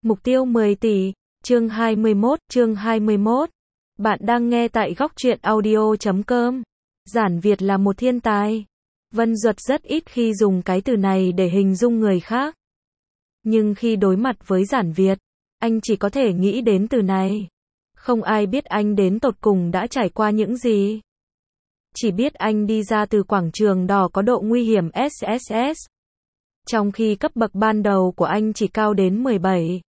Mục tiêu 10 tỷ, chương 21. Bạn đang nghe tại góc truyện audio.com. Giản Việt là một thiên tài. Vân Duật rất ít khi dùng cái từ này để hình dung người khác. Nhưng khi đối mặt với Giản Việt, anh chỉ có thể nghĩ đến từ này. Không ai biết anh đến tột cùng đã trải qua những gì. Chỉ biết anh đi ra từ quảng trường đỏ có độ nguy hiểm SSS. Trong khi cấp bậc ban đầu của anh chỉ cao đến 17.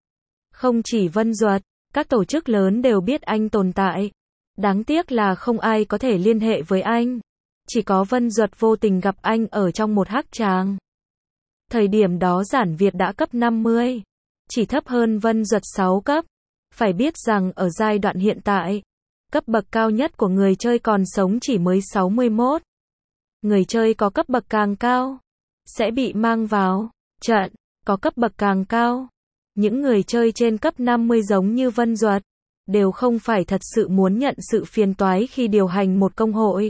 Không chỉ Vân Duật, các tổ chức lớn đều biết anh tồn tại. Đáng tiếc là không ai có thể liên hệ với anh. Chỉ có Vân Duật vô tình gặp anh ở trong một hắc tràng. Thời điểm đó Giản Việt đã cấp 50. Chỉ thấp hơn Vân Duật 6 cấp. Phải biết rằng ở giai đoạn hiện tại, cấp bậc cao nhất của người chơi còn sống chỉ mới 61. Người chơi có cấp bậc càng cao sẽ bị mang vào trận, có cấp bậc càng cao. Những người chơi trên cấp 50 giống như Vân Duật đều không phải thật sự muốn nhận sự phiền toái khi điều hành một công hội,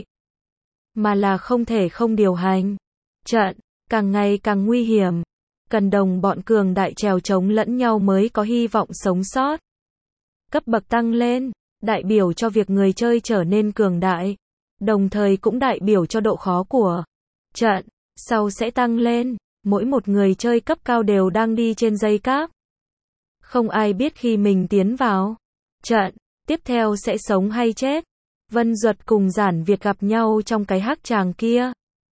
mà là không thể không điều hành. Trận càng ngày càng nguy hiểm, cần đồng bọn cường đại trèo chống lẫn nhau mới có hy vọng sống sót. Cấp bậc tăng lên, đại biểu cho việc người chơi trở nên cường đại, đồng thời cũng đại biểu cho độ khó của trận sau sẽ tăng lên. Mỗi một người chơi cấp cao đều đang đi trên dây cáp. Không ai biết khi mình tiến vào trận tiếp theo sẽ sống hay chết. Vân Duật cùng Giản Việt gặp nhau trong cái hắc tràng kia.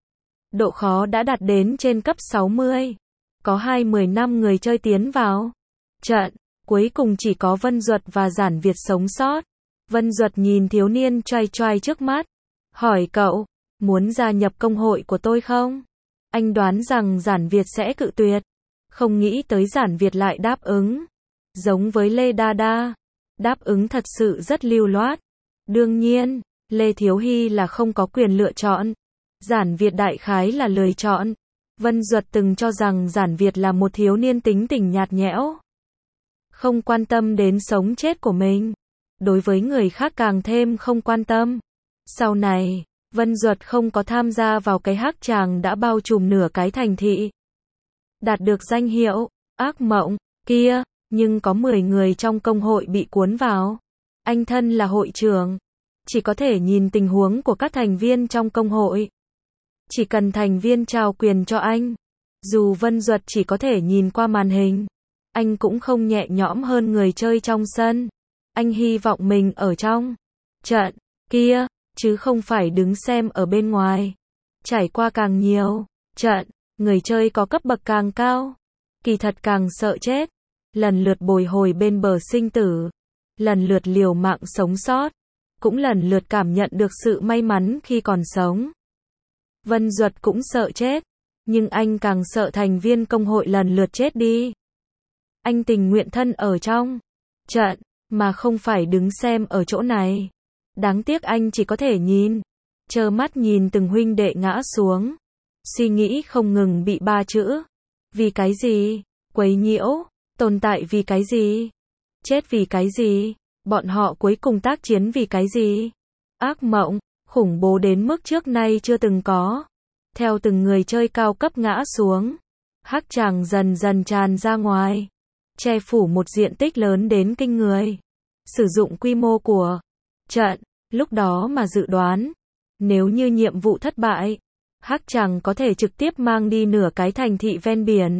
Độ khó đã đạt đến trên cấp 60. Có 25 người chơi tiến vào trận. Cuối cùng chỉ có Vân Duật và Giản Việt sống sót. Vân Duật nhìn thiếu niên choai choai trước mắt. Hỏi cậu, muốn gia nhập công hội của tôi không? Anh đoán rằng Giản Việt sẽ cự tuyệt. Không nghĩ tới Giản Việt lại đáp ứng. Giống với Lê Đa Đa. Đáp ứng thật sự rất lưu loát. Đương nhiên, Lê Thiếu Hy là không có quyền lựa chọn. Giản Việt đại khái là lười chọn. Vân Duật từng cho rằng Giản Việt là một thiếu niên tính tình nhạt nhẽo. Không quan tâm đến sống chết của mình. Đối với người khác càng thêm không quan tâm. Sau này, Vân Duật không có tham gia vào cái hắc tràng đã bao trùm nửa cái thành thị. Đạt được danh hiệu ác mộng kia, nhưng có 10 người trong công hội bị cuốn vào. Anh thân là hội trưởng, chỉ có thể nhìn tình huống của các thành viên trong công hội. Chỉ cần thành viên trao quyền cho anh, dù Vân Duật chỉ có thể nhìn qua màn hình, anh cũng không nhẹ nhõm hơn người chơi trong sân. Anh hy vọng mình ở trong trận kia, chứ không phải đứng xem ở bên ngoài. Trải qua càng nhiều trận, người chơi có cấp bậc càng cao, kỳ thật càng sợ chết. Lần lượt bồi hồi bên bờ sinh tử, lần lượt liều mạng sống sót, cũng lần lượt cảm nhận được sự may mắn khi còn sống. Vân Duật cũng sợ chết, nhưng anh càng sợ thành viên công hội lần lượt chết đi. Anh tình nguyện thân ở trong trận, mà không phải đứng xem ở chỗ này. Đáng tiếc anh chỉ có thể nhìn, trơ mắt nhìn từng huynh đệ ngã xuống. Suy nghĩ không ngừng bị 3 chữ. Vì cái gì? Quấy nhiễu. Tồn tại vì cái gì? Chết vì cái gì? Bọn họ cuối cùng tác chiến vì cái gì? Ác mộng, khủng bố đến mức trước nay chưa từng có. Theo từng người chơi cao cấp ngã xuống, hắc tràng dần dần tràn ra ngoài, che phủ một diện tích lớn đến kinh người. Sử dụng quy mô của trận, lúc đó mà dự đoán, nếu như nhiệm vụ thất bại, hắc tràng có thể trực tiếp mang đi nửa cái thành thị ven biển.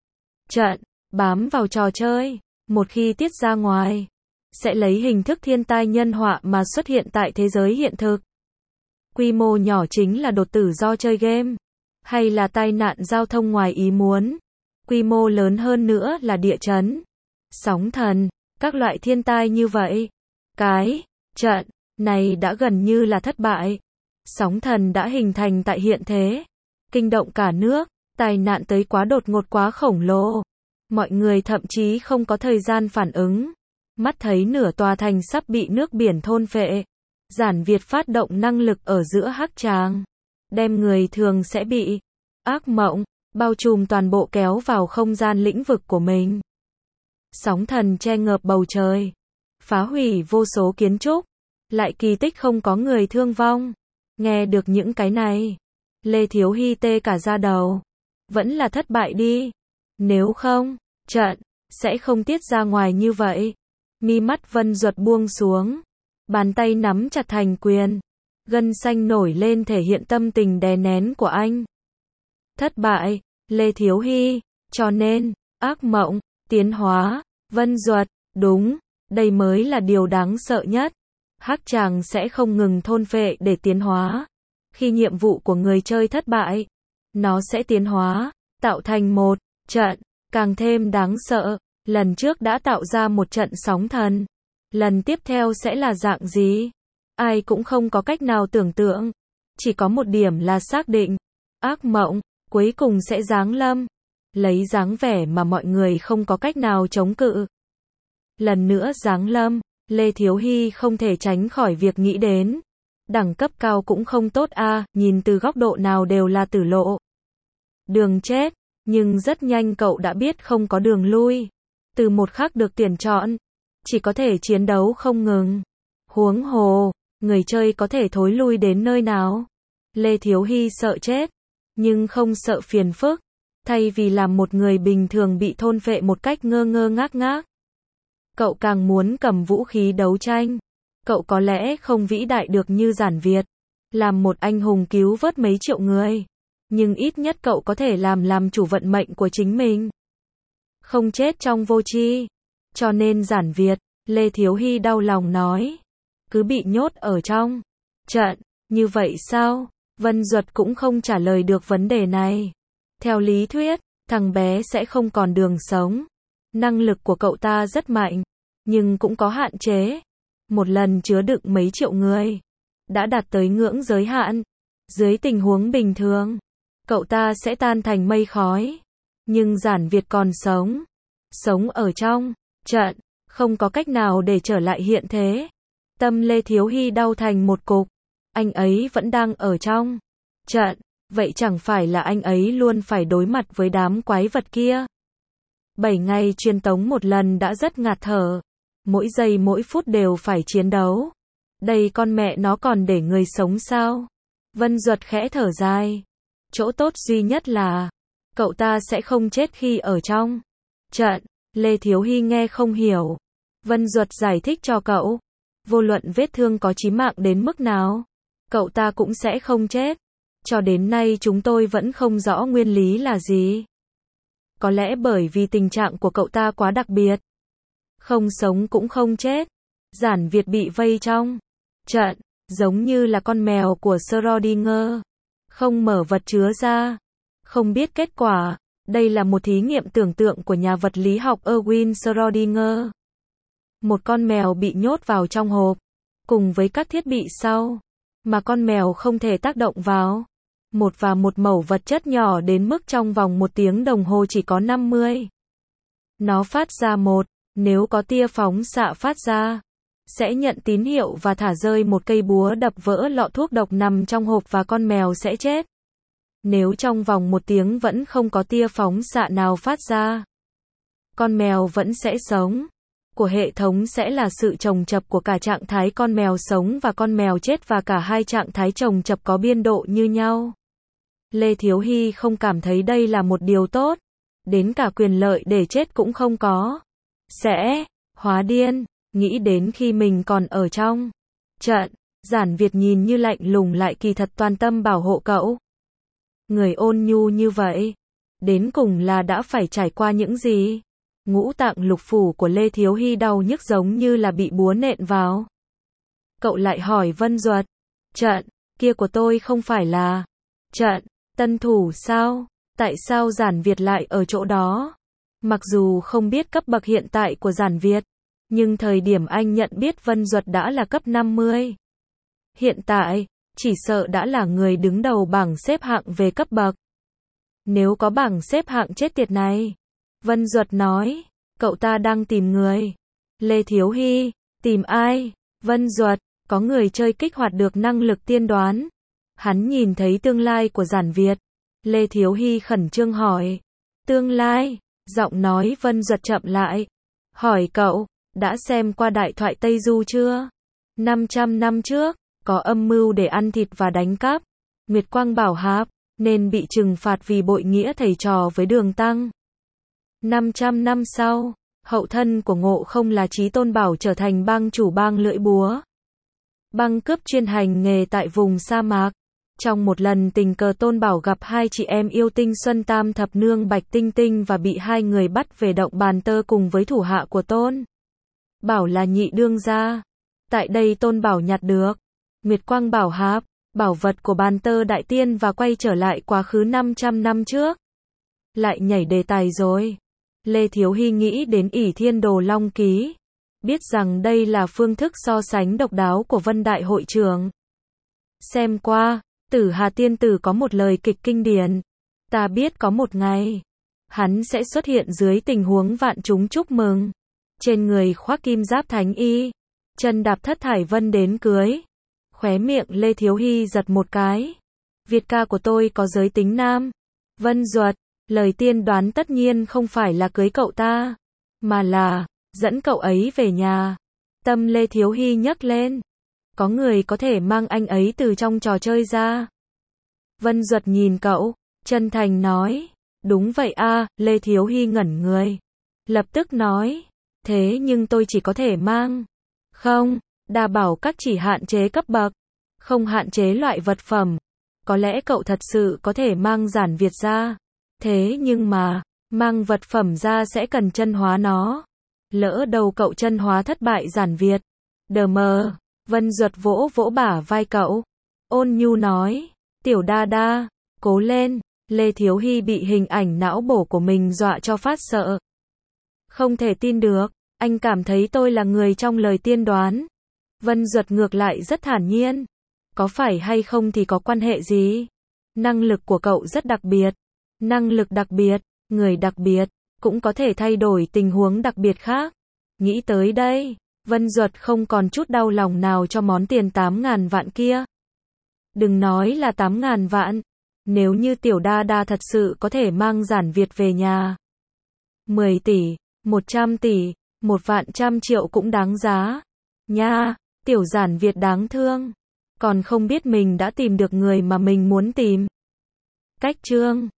Trận bám vào trò chơi, một khi tiết ra ngoài, sẽ lấy hình thức thiên tai nhân họa mà xuất hiện tại thế giới hiện thực. Quy mô nhỏ chính là đột tử do chơi game, hay là tai nạn giao thông ngoài ý muốn. Quy mô lớn hơn nữa là địa chấn, sóng thần, các loại thiên tai như vậy. Cái trận này đã gần như là thất bại. Sóng thần đã hình thành tại hiện thế, kinh động cả nước, tai nạn tới quá đột ngột quá khổng lồ. Mọi người thậm chí không có thời gian phản ứng. Mắt thấy nửa tòa thành sắp bị nước biển thôn phệ. Giản Việt phát động năng lực ở giữa hắc tràng, đem người thường sẽ bị ác mộng bao trùm toàn bộ kéo vào không gian lĩnh vực của mình. Sóng thần che ngợp bầu trời, phá hủy vô số kiến trúc, lại kỳ tích không có người thương vong. Nghe được những cái này, Lê Thiếu Hy tê cả da đầu. Vẫn là thất bại đi. Nếu không, trận sẽ không tiết ra ngoài như vậy. Mi mắt Vân Duật buông xuống, bàn tay nắm chặt thành quyền, gân xanh nổi lên thể hiện tâm tình đè nén của anh. Thất bại, Lê Thiếu Hy, cho nên, ác mộng, tiến hóa, Vân Duật, đúng, đây mới là điều đáng sợ nhất. Hắc chàng sẽ không ngừng thôn phệ để tiến hóa. Khi nhiệm vụ của người chơi thất bại, nó sẽ tiến hóa, tạo thành một trận càng thêm đáng sợ. Lần trước đã tạo ra một trận sóng thần. Lần tiếp theo sẽ là dạng gì? Ai cũng không có cách nào tưởng tượng. Chỉ có một điểm là xác định. Ác mộng, cuối cùng sẽ giáng lâm. Lấy dáng vẻ mà mọi người không có cách nào chống cự. Lần nữa giáng lâm, Lê Thiếu Hy không thể tránh khỏi việc nghĩ đến. Đẳng cấp cao cũng không tốt a, nhìn từ góc độ nào đều là tử lộ. Đường chết, nhưng rất nhanh cậu đã biết không có đường lui. Từ một khắc được tuyển chọn, chỉ có thể chiến đấu không ngừng. Huống hồ, người chơi có thể thối lui đến nơi nào. Lê Thiếu Hy sợ chết, nhưng không sợ phiền phức. Thay vì làm một người bình thường bị thôn phệ một cách ngơ ngơ ngác ngác, cậu càng muốn cầm vũ khí đấu tranh. Cậu có lẽ không vĩ đại được như Giản Việt, làm một anh hùng cứu vớt mấy triệu người, nhưng ít nhất cậu có thể làm chủ vận mệnh của chính mình. Không chết trong vô tri. Cho nên Giản Việt, Lê Thiếu Hy đau lòng nói, cứ bị nhốt ở trong trận, như vậy sao? Vân Duật cũng không trả lời được vấn đề này. Theo lý thuyết, thằng bé sẽ không còn đường sống. Năng lực của cậu ta rất mạnh, nhưng cũng có hạn chế. Một lần chứa đựng mấy triệu người, đã đạt tới ngưỡng giới hạn. Dưới tình huống bình thường, cậu ta sẽ tan thành mây khói. Nhưng Giản Việt còn sống. Sống ở trong trận, không có cách nào để trở lại hiện thế. Tâm Lê Thiếu Hy đau thành một cục. Anh ấy vẫn đang ở trong trận, vậy chẳng phải là anh ấy luôn phải đối mặt với đám quái vật kia. 7 ngày truyền tống một lần đã rất ngạt thở. Mỗi giây mỗi phút đều phải chiến đấu. Đây con mẹ nó còn để người sống sao? Vân Duật khẽ thở dài. Chỗ tốt duy nhất là cậu ta sẽ không chết khi ở trong trận. Lê Thiếu Hy nghe không hiểu. Vân Duật giải thích cho cậu. Vô luận vết thương có chí mạng đến mức nào, cậu ta cũng sẽ không chết. Cho đến nay chúng tôi vẫn không rõ nguyên lý là gì. Có lẽ bởi vì tình trạng của cậu ta quá đặc biệt. Không sống cũng không chết. Giản Việt bị vây trong trận, giống như là con mèo của Schrödinger. Không mở vật chứa ra. Không biết kết quả. Đây là một thí nghiệm tưởng tượng của nhà vật lý học Erwin Schrödinger. Một con mèo bị nhốt vào trong hộp, cùng với các thiết bị sau, mà con mèo không thể tác động vào. Một mẩu vật chất nhỏ đến mức trong vòng 1 tiếng đồng hồ chỉ có 50. Nó phát ra nếu có tia phóng xạ phát ra, sẽ nhận tín hiệu và thả rơi một cây búa đập vỡ lọ thuốc độc nằm trong hộp và con mèo sẽ chết. Nếu trong vòng 1 tiếng vẫn không có tia phóng xạ nào phát ra, con mèo vẫn sẽ sống. Của hệ thống sẽ là sự chồng chập của cả trạng thái con mèo sống và con mèo chết và cả hai trạng thái chồng chập có biên độ như nhau. Lê Thiếu Hy không cảm thấy đây là một điều tốt. Đến cả quyền lợi để chết cũng không có. Sẽ hóa điên, nghĩ đến khi mình còn ở trong trận. Giản Việt nhìn như lạnh lùng lại kỳ thật toàn tâm bảo hộ cậu. Người ôn nhu như vậy, đến cùng là đã phải trải qua những gì? Ngũ tạng lục phủ của Lê Thiếu Hy đau nhức giống như là bị búa nện vào. Cậu lại hỏi Vân Duật, trận kia của tôi không phải là trận tân thủ sao? Tại sao Giản Việt lại ở chỗ đó? Mặc dù không biết cấp bậc hiện tại của Giản Việt, nhưng thời điểm anh nhận biết Vân Duật đã là cấp 50. Hiện tại, chỉ sợ đã là người đứng đầu bảng xếp hạng về cấp bậc. Nếu có bảng xếp hạng chết tiệt này, Vân Duật nói, cậu ta đang tìm người. Lê Thiếu Hy, tìm ai? Vân Duật, có người chơi kích hoạt được năng lực tiên đoán. Hắn nhìn thấy tương lai của Giản Việt. Lê Thiếu Hy khẩn trương hỏi. Tương lai? Giọng nói Vân Duật chậm lại. Hỏi cậu, đã xem qua đại thoại Tây Du chưa? 500 năm trước, có âm mưu để ăn thịt và đánh cắp. Nguyệt Quang Bảo Hạp, nên bị trừng phạt vì bội nghĩa thầy trò với Đường Tăng. 500 năm sau, hậu thân của Ngộ Không là Chí Tôn Bảo trở thành bang chủ bang lưỡi búa. Băng cướp chuyên hành nghề tại vùng sa mạc. Trong một lần tình cờ Tôn Bảo gặp hai chị em yêu tinh Xuân Tam Thập Nương Bạch Tinh Tinh và bị hai người bắt về động Bàn Tơ cùng với thủ hạ của Tôn Bảo là nhị đương gia. Tại đây Tôn Bảo nhặt được Nguyệt Quang Bảo Hạp, bảo vật của Bàn Tơ Đại Tiên và quay trở lại quá khứ 500 năm trước. Lại nhảy đề tài rồi. Lê Thiếu Hy nghĩ đến ỷ Thiên Đồ Long Ký. Biết rằng đây là phương thức so sánh độc đáo của Vân Đại hội trưởng. Xem qua, Tử Hà Tiên Tử có một lời kịch kinh điển. Ta biết có một ngày, hắn sẽ xuất hiện dưới tình huống vạn chúng chúc mừng. Trên người khoác kim giáp thánh y, chân đạp thất thải vân đến cưới. Khóe miệng Lê Thiếu Hy giật một cái. Việt ca của tôi có giới tính nam. Vân Duật, lời tiên đoán tất nhiên không phải là cưới cậu ta, mà là dẫn cậu ấy về nhà. Tâm Lê Thiếu Hy nhấc lên. Có người có thể mang anh ấy từ trong trò chơi ra. Vân Duật nhìn cậu, chân thành nói. Đúng vậy a. Lê Thiếu Hy ngẩn người. Lập tức nói. Thế nhưng tôi chỉ có thể mang. Không, đa bảo các chỉ hạn chế cấp bậc. Không hạn chế loại vật phẩm. Có lẽ cậu thật sự có thể mang giản Việt ra. Thế nhưng mà, mang vật phẩm ra sẽ cần chân hóa nó. Lỡ đầu cậu chân hóa thất bại giản Việt. Đờ mờ. Vân Duật vỗ vỗ bả vai cậu. Ôn nhu nói. Tiểu đa đa, cố lên. Lê Thiếu Hy bị hình ảnh não bổ của mình dọa cho phát sợ. Không thể tin được, anh cảm thấy tôi là người trong lời tiên đoán. Vân Duật ngược lại rất thản nhiên. Có phải hay không thì có quan hệ gì? Năng lực của cậu rất đặc biệt. Năng lực đặc biệt, người đặc biệt, cũng có thể thay đổi tình huống đặc biệt khác. Nghĩ tới đây, Vân Duật không còn chút đau lòng nào cho món tiền 8.000 vạn kia. Đừng nói là 8.000 vạn. Nếu như Tiểu Đa Đa thật sự có thể mang giản Việt về nhà. 10 tỷ, 100 tỷ, 1.100 triệu cũng đáng giá. Nha, Tiểu giản Việt đáng thương. Còn không biết mình đã tìm được người mà mình muốn tìm. Cách chương